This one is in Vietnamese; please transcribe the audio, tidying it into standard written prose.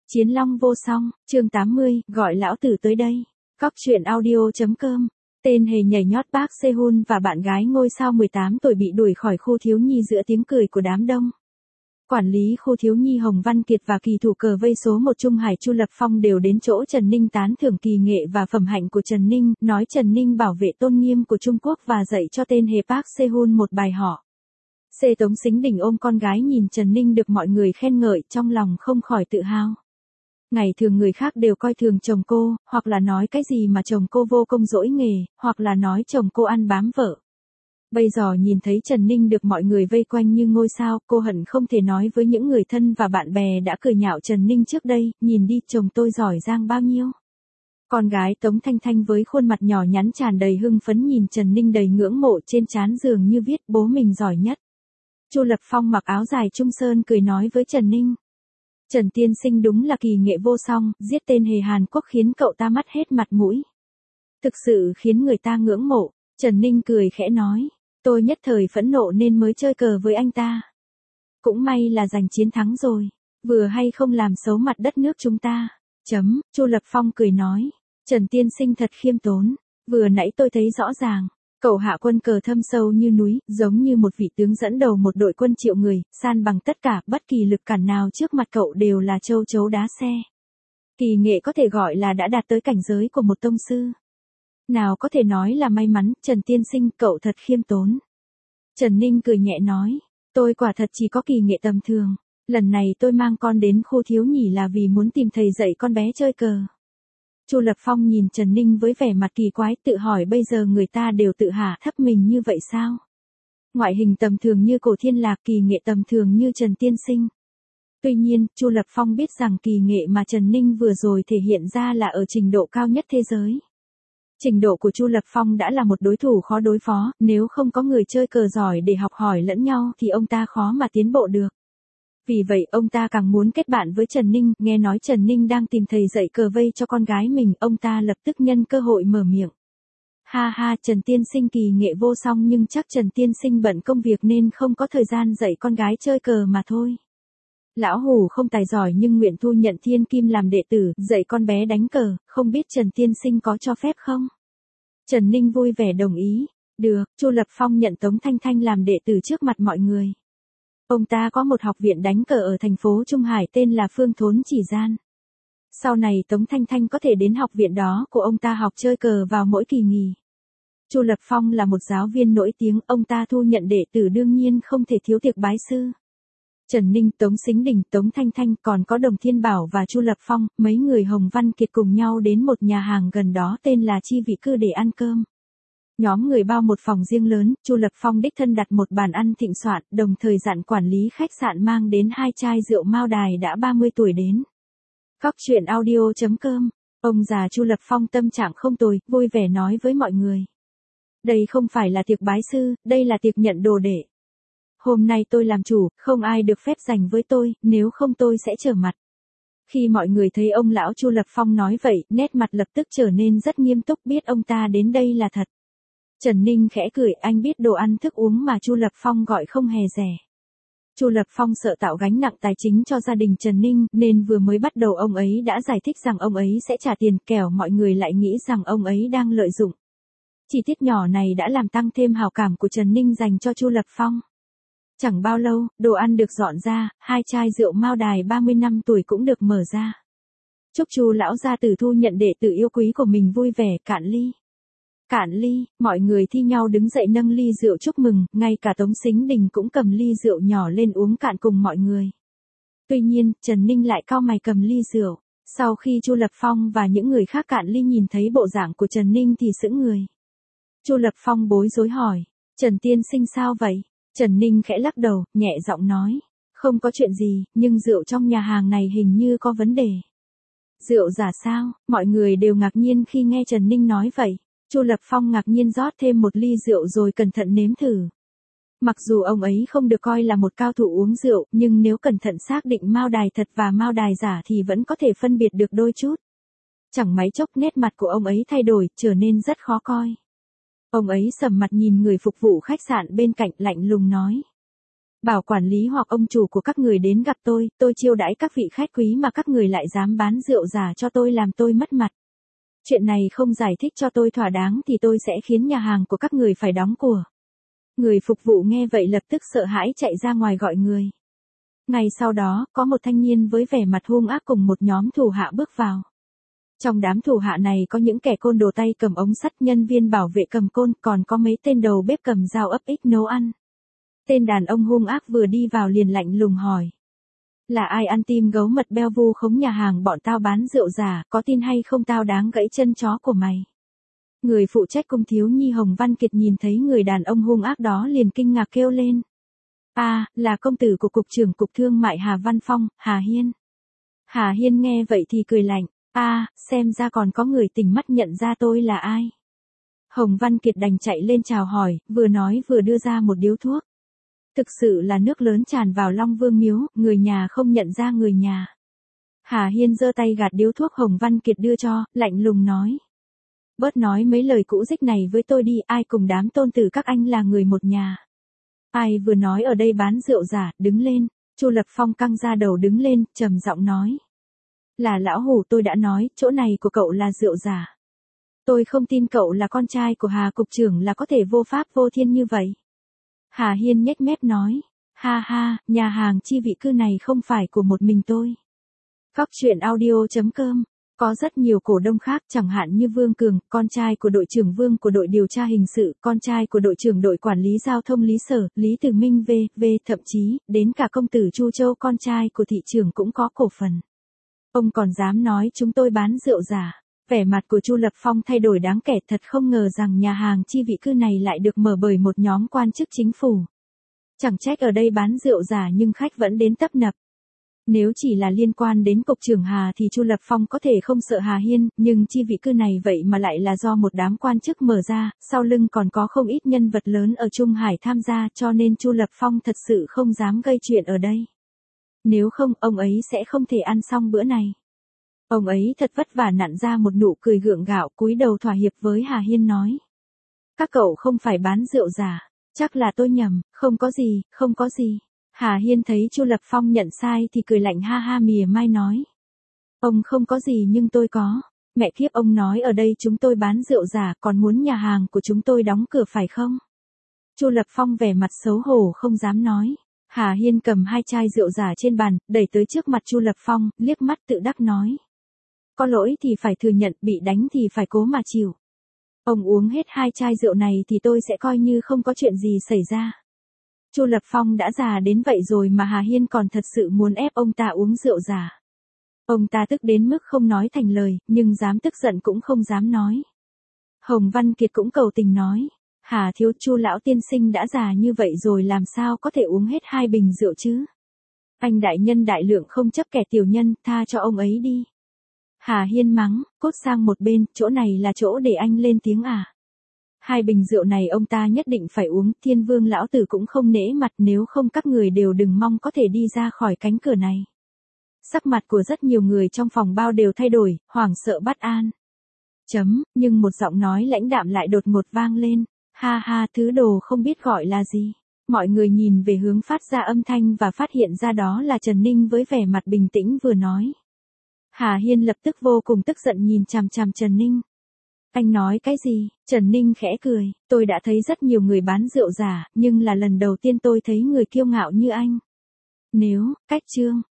Chiến Long vô song, chương 80, gọi lão tử tới đây. Cóc truyện audio.com. Tên hề nhảy nhót Park Sehun và bạn gái ngôi sao 18 tuổi bị đuổi khỏi khu thiếu nhi giữa tiếng cười của đám đông. Quản lý khu thiếu nhi Hồng Văn Kiệt và kỳ thủ cờ vây số 1 Trung Hải Chu Lập Phong đều đến chỗ Trần Ninh tán thưởng kỳ nghệ và phẩm hạnh của Trần Ninh, nói Trần Ninh bảo vệ tôn nghiêm của Trung Quốc và dạy cho tên hề Park Sehun một bài họ. Tống Sính Đình ôm con gái nhìn Trần Ninh được mọi người khen ngợi, trong lòng không khỏi tự hào. Ngày thường người khác đều coi thường chồng cô, hoặc là nói cái gì mà chồng cô vô công dỗi nghề, hoặc là nói chồng cô ăn bám vợ. Bây giờ nhìn thấy Trần Ninh được mọi người vây quanh như ngôi sao, cô hận không thể nói với những người thân và bạn bè đã cười nhạo Trần Ninh trước đây, nhìn đi chồng tôi giỏi giang bao nhiêu. Con gái Tống Thanh Thanh với khuôn mặt nhỏ nhắn tràn đầy hưng phấn nhìn Trần Ninh đầy ngưỡng mộ, trên trán dường như viết bố mình giỏi nhất. Chu Lập Phong mặc áo dài Trung Sơn cười nói với Trần Ninh. Trần tiên sinh đúng là kỳ nghệ vô song, giết tên hề Hàn Quốc khiến cậu ta mất hết mặt mũi. Thực sự khiến người ta ngưỡng mộ. Trần Ninh cười khẽ nói, tôi nhất thời phẫn nộ nên mới chơi cờ với anh ta. Cũng may là giành chiến thắng rồi, vừa hay không làm xấu mặt đất nước chúng ta. Chu Lập Phong cười nói, Trần tiên sinh thật khiêm tốn, vừa nãy tôi thấy rõ ràng. Cậu hạ quân cờ thâm sâu như núi, giống như một vị tướng dẫn đầu một đội quân triệu người, san bằng tất cả, bất kỳ lực cản nào trước mặt cậu đều là châu chấu đá xe. Kỳ nghệ có thể gọi là đã đạt tới cảnh giới của một tông sư. Nào có thể nói là may mắn, Trần tiên sinh cậu thật khiêm tốn. Trần Ninh cười nhẹ nói, tôi quả thật chỉ có kỳ nghệ tầm thường, lần này tôi mang con đến khu thiếu nhì là vì muốn tìm thầy dạy con bé chơi cờ. Chu Lập Phong nhìn Trần Ninh với vẻ mặt kỳ quái, tự hỏi bây giờ người ta đều tự hạ thấp mình như vậy sao? Ngoại hình tầm thường như Cổ Thiên Lạc, kỳ nghệ tầm thường như Trần tiên sinh. Tuy nhiên, Chu Lập Phong biết rằng kỳ nghệ mà Trần Ninh vừa rồi thể hiện ra là ở trình độ cao nhất thế giới. Trình độ của Chu Lập Phong đã là một đối thủ khó đối phó, nếu không có người chơi cờ giỏi để học hỏi lẫn nhau thì ông ta khó mà tiến bộ được. Vì vậy ông ta càng muốn kết bạn với Trần Ninh, nghe nói Trần Ninh đang tìm thầy dạy cờ vây cho con gái mình, ông ta lập tức nhân cơ hội mở miệng. Ha ha, Trần tiên sinh kỳ nghệ vô song nhưng chắc Trần tiên sinh bận công việc nên không có thời gian dạy con gái chơi cờ mà thôi. Lão hủ không tài giỏi nhưng nguyện thu nhận thiên kim làm đệ tử, dạy con bé đánh cờ, không biết Trần tiên sinh có cho phép không? Trần Ninh vui vẻ đồng ý. Được, Chu Lập Phong nhận Tống Thanh Thanh làm đệ tử trước mặt mọi người. Ông ta có một học viện đánh cờ ở thành phố Trung Hải tên là Phương Thốn Chỉ Gian. Sau này Tống Thanh Thanh có thể đến học viện đó của ông ta học chơi cờ vào mỗi kỳ nghỉ. Chu Lập Phong là một giáo viên nổi tiếng, ông ta thu nhận đệ tử đương nhiên không thể thiếu tiệc bái sư. Trần Ninh, Tống Sính Đình, Tống Thanh Thanh còn có Đồng Thiên Bảo và Chu Lập Phong, mấy người Hồng Văn Kiệt cùng nhau đến một nhà hàng gần đó tên là Chi Vị Cư để ăn cơm. Nhóm người bao một phòng riêng lớn, Chu Lập Phong đích thân đặt một bàn ăn thịnh soạn, đồng thời dặn quản lý khách sạn mang đến 2 chai rượu Mao Đài đã 30 tuổi đến. Cóc truyện audio.com. Ông già Chu Lập Phong tâm trạng không tồi, vui vẻ nói với mọi người. Đây không phải là tiệc bái sư, đây là tiệc nhận đồ đệ. Hôm nay tôi làm chủ, không ai được phép giành với tôi, nếu không tôi sẽ trở mặt. Khi mọi người thấy ông lão Chu Lập Phong nói vậy, nét mặt lập tức trở nên rất nghiêm túc, biết ông ta đến đây là thật. Trần Ninh khẽ cười, anh biết đồ ăn thức uống mà Chu Lập Phong gọi không hề rẻ. Chu Lập Phong sợ tạo gánh nặng tài chính cho gia đình Trần Ninh, nên vừa mới bắt đầu ông ấy đã giải thích rằng ông ấy sẽ trả tiền, kẻo mọi người lại nghĩ rằng ông ấy đang lợi dụng. Chi tiết nhỏ này đã làm tăng thêm hào cảm của Trần Ninh dành cho Chu Lập Phong. Chẳng bao lâu, đồ ăn được dọn ra, 2 chai rượu Mao Đài 30 năm tuổi cũng được mở ra. Chúc Chu lão gia tử thu nhận đệ tử yêu quý của mình vui vẻ, cạn ly. Cạn ly, mọi người thi nhau đứng dậy nâng ly rượu chúc mừng, ngay cả Tống Sính Đình cũng cầm ly rượu nhỏ lên uống cạn cùng mọi người. Tuy nhiên, Trần Ninh lại cau mày cầm ly rượu. Sau khi Chu Lập Phong và những người khác cạn ly nhìn thấy bộ dạng của Trần Ninh thì sững người. Chu Lập Phong bối rối hỏi, Trần tiên sinh sao vậy? Trần Ninh khẽ lắc đầu, nhẹ giọng nói, không có chuyện gì, nhưng rượu trong nhà hàng này hình như có vấn đề. Rượu giả sao? Mọi người đều ngạc nhiên khi nghe Trần Ninh nói vậy. Chu Lập Phong ngạc nhiên rót thêm một ly rượu rồi cẩn thận nếm thử. Mặc dù ông ấy không được coi là một cao thủ uống rượu, nhưng nếu cẩn thận xác định Mao Đài thật và Mao Đài giả thì vẫn có thể phân biệt được đôi chút. Chẳng mấy chốc nét mặt của ông ấy thay đổi, trở nên rất khó coi. Ông ấy sầm mặt nhìn người phục vụ khách sạn bên cạnh lạnh lùng nói. Bảo quản lý hoặc ông chủ của các người đến gặp tôi chiêu đãi các vị khách quý mà các người lại dám bán rượu giả cho tôi làm tôi mất mặt. Chuyện này không giải thích cho tôi thỏa đáng thì tôi sẽ khiến nhà hàng của các người phải đóng của. Người phục vụ nghe vậy lập tức sợ hãi chạy ra ngoài gọi người. Ngay sau đó, có một thanh niên với vẻ mặt hung ác cùng một nhóm thủ hạ bước vào. Trong đám thủ hạ này có những kẻ côn đồ tay cầm ống sắt, nhân viên bảo vệ cầm côn, còn có mấy tên đầu bếp cầm dao ấp ích nấu ăn. Tên đàn ông hung ác vừa đi vào liền lạnh lùng hỏi. Là ai ăn tim gấu mật beo vu khống nhà hàng bọn tao bán rượu giả, có tin hay không tao đáng gãy chân chó của mày. Người phụ trách cung thiếu nhi Hồng Văn Kiệt nhìn thấy người đàn ông hung ác đó liền kinh ngạc kêu lên. Là công tử của cục trưởng cục thương mại Hà Văn Phong, Hà Hiên. Hà Hiên nghe vậy thì cười lạnh. Xem ra còn có người tỉnh mắt nhận ra tôi là ai. Hồng Văn Kiệt đành chạy lên chào hỏi, vừa nói vừa đưa ra một điếu thuốc. Thực sự là nước lớn tràn vào Long Vương miếu, người nhà không nhận ra người nhà. Hà Hiên giơ tay gạt điếu thuốc Hồng Văn Kiệt đưa cho, lạnh lùng nói. Bớt nói mấy lời cũ dích này với tôi đi, ai cùng đám tôn tử các anh là người một nhà. Ai vừa nói ở đây bán rượu giả, đứng lên. Chu Lập Phong căng ra đầu đứng lên, trầm giọng nói. Là lão hủ, tôi đã nói, chỗ này của cậu là rượu giả. Tôi không tin cậu là con trai của Hà cục trưởng là có thể vô pháp vô thiên như vậy. Hà Hiên nhếch mép nói. Ha, nhà hàng Chi Vị Cư này không phải của một mình tôi. Cóc truyện audio.com. Có rất nhiều cổ đông khác, chẳng hạn như Vương Cường, con trai của đội trưởng Vương của đội điều tra hình sự, con trai của đội trưởng đội quản lý giao thông Lý Sở, Lý Tử Minh v, thậm chí, đến cả công tử Chu Châu con trai của thị trưởng cũng có cổ phần. Ông còn dám nói chúng tôi bán rượu giả. Vẻ mặt của Chu Lập Phong thay đổi đáng kể, thật không ngờ rằng nhà hàng Chi Vị Cư này lại được mở bởi một nhóm quan chức chính phủ. Chẳng trách ở đây bán rượu giả nhưng khách vẫn đến tấp nập. Nếu chỉ là liên quan đến cục trưởng Hà thì Chu Lập Phong có thể không sợ Hà Hiên, nhưng Chi Vị Cư này vậy mà lại là do một đám quan chức mở ra, sau lưng còn có không ít nhân vật lớn ở Trung Hải tham gia, cho nên Chu Lập Phong thật sự không dám gây chuyện ở đây. Nếu không, ông ấy sẽ không thể ăn xong bữa này. Ông ấy thật vất vả nặn ra một nụ cười gượng gạo, cúi đầu thỏa hiệp với Hà Hiên nói. Các cậu không phải bán rượu giả, chắc là tôi nhầm, không có gì. Hà Hiên thấy Chu Lập Phong nhận sai thì cười lạnh ha mỉa mai nói. Ông không có gì nhưng tôi có. Mẹ kiếp, ông nói ở đây chúng tôi bán rượu giả, còn muốn nhà hàng của chúng tôi đóng cửa phải không? Chu Lập Phong vẻ mặt xấu hổ không dám nói. Hà Hiên cầm 2 chai rượu giả trên bàn, đẩy tới trước mặt Chu Lập Phong, liếc mắt tự đắc nói. Có lỗi thì phải thừa nhận, bị đánh thì phải cố mà chịu. Ông uống hết 2 chai rượu này thì tôi sẽ coi như không có chuyện gì xảy ra. Chu Lập Phong đã già đến vậy rồi mà Hà Hiên còn thật sự muốn ép ông ta uống rượu giả. Ông ta tức đến mức không nói thành lời, nhưng dám tức giận cũng không dám nói. Hồng Văn Kiệt cũng cầu tình nói. Hà thiếu, Chu lão tiên sinh đã già như vậy rồi làm sao có thể uống hết 2 bình rượu chứ? Anh đại nhân đại lượng không chấp kẻ tiểu nhân, tha cho ông ấy đi. Hà Hiên mắng, cốt sang một bên, chỗ này là chỗ để anh lên tiếng à? 2 bình rượu này ông ta nhất định phải uống, Thiên Vương lão tử cũng không nể mặt, nếu không các người đều đừng mong có thể đi ra khỏi cánh cửa này. Sắc mặt của rất nhiều người trong phòng bao đều thay đổi, hoảng sợ bất an. Nhưng một giọng nói lãnh đạm lại đột ngột vang lên. Ha, thứ đồ không biết gọi là gì. Mọi người nhìn về hướng phát ra âm thanh và phát hiện ra đó là Trần Ninh với vẻ mặt bình tĩnh vừa nói. Hà Hiên lập tức vô cùng tức giận nhìn chằm chằm Trần Ninh. Anh nói cái gì? Trần Ninh khẽ cười, tôi đã thấy rất nhiều người bán rượu giả, nhưng là lần đầu tiên tôi thấy người kiêu ngạo như anh. Nếu, cách chương,